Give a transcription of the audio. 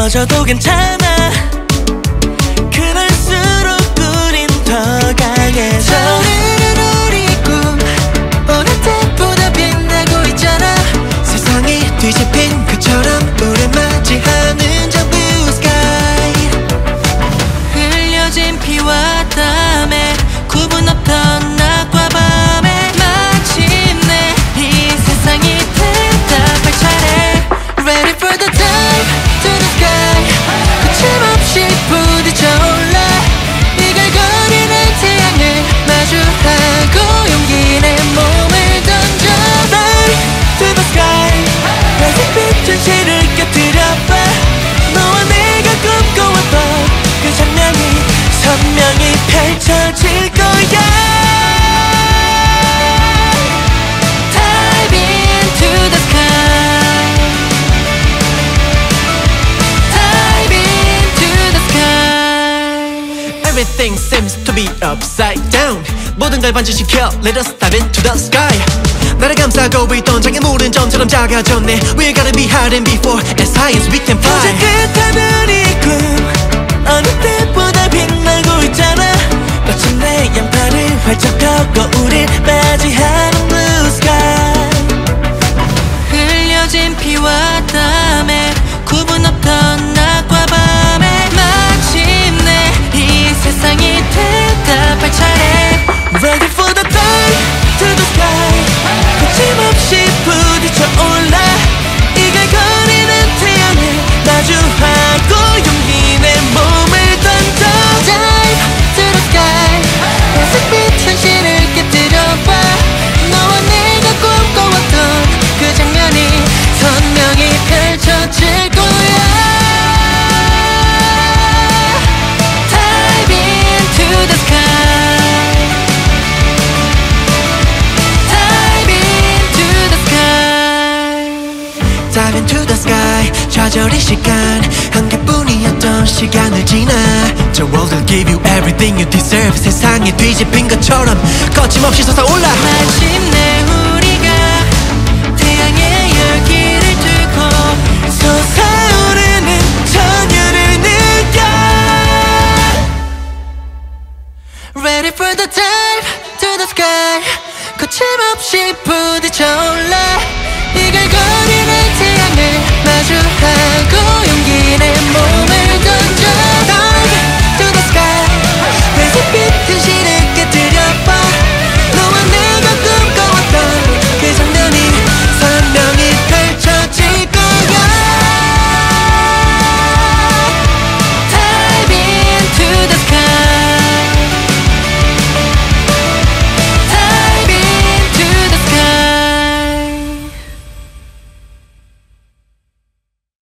꺼져도 괜찮아. 그럴수록 우린 더 강해져. 오늘은 우리 꿈 오늘 때보다 빛나고 있잖아. 세상이 뒤집힌 그처럼 우릴 맞이하는 저 blue sky. 흘려진 피와 땀에 구분 없던 낮과 밤에 마침내 이 세상이 대답할 차례. Ready for the dive to the sky. 거침없이 부딪혀 올라 이글거리는 태양을 마주하고 용기 내 몸을 던져. Dive to the sky. 별빛 현실을 곁들여봐. 너와 내가 꿈꿔왔던 그 장면이 선명히 펼쳐질 거야. Dive into the sky. Dive into the sky. Everything seems to be upside down. 모든 걸 반전시켜 Let us dive into the sky. 나를 감싸고 있던 장애물은 점처럼 작아졌네. We're gonna be hiding before as high as we can fly. 깨끗한 이 꿈 어느 때보다 빛나고 있잖아. 마침내 양팔을 활짝 펴고 우릴 맞이하는 blue sky. 흘려진 피와 땀에 구분 없던 낮과 밤에 마침내 이 세상이 대답할 차례. Ready for the dive to the sky. 거침없이 부딪혀 올라 이글거리는 태양을 마주하고 용기 내 몸을 던져. Dive to the sky. 별빛 현실을 깃들여봐. 너와 내가 꿈꿔왔던 그 장면이 선명히 펼쳐질 거야. Dive into the sky. Dive into the sky. Dive into the sky. 좌절의 시간 한 개뿐이었던 시간을 지나. The world will give you everything you deserve. 세상이 뒤집힌 것처럼 거침없이 솟아올라. 마침내 우리가 태양의 열기를 뚫고 솟아오르는 전율을 느껴. Ready for the dive to the sky. 거침없이 부딪혀 올라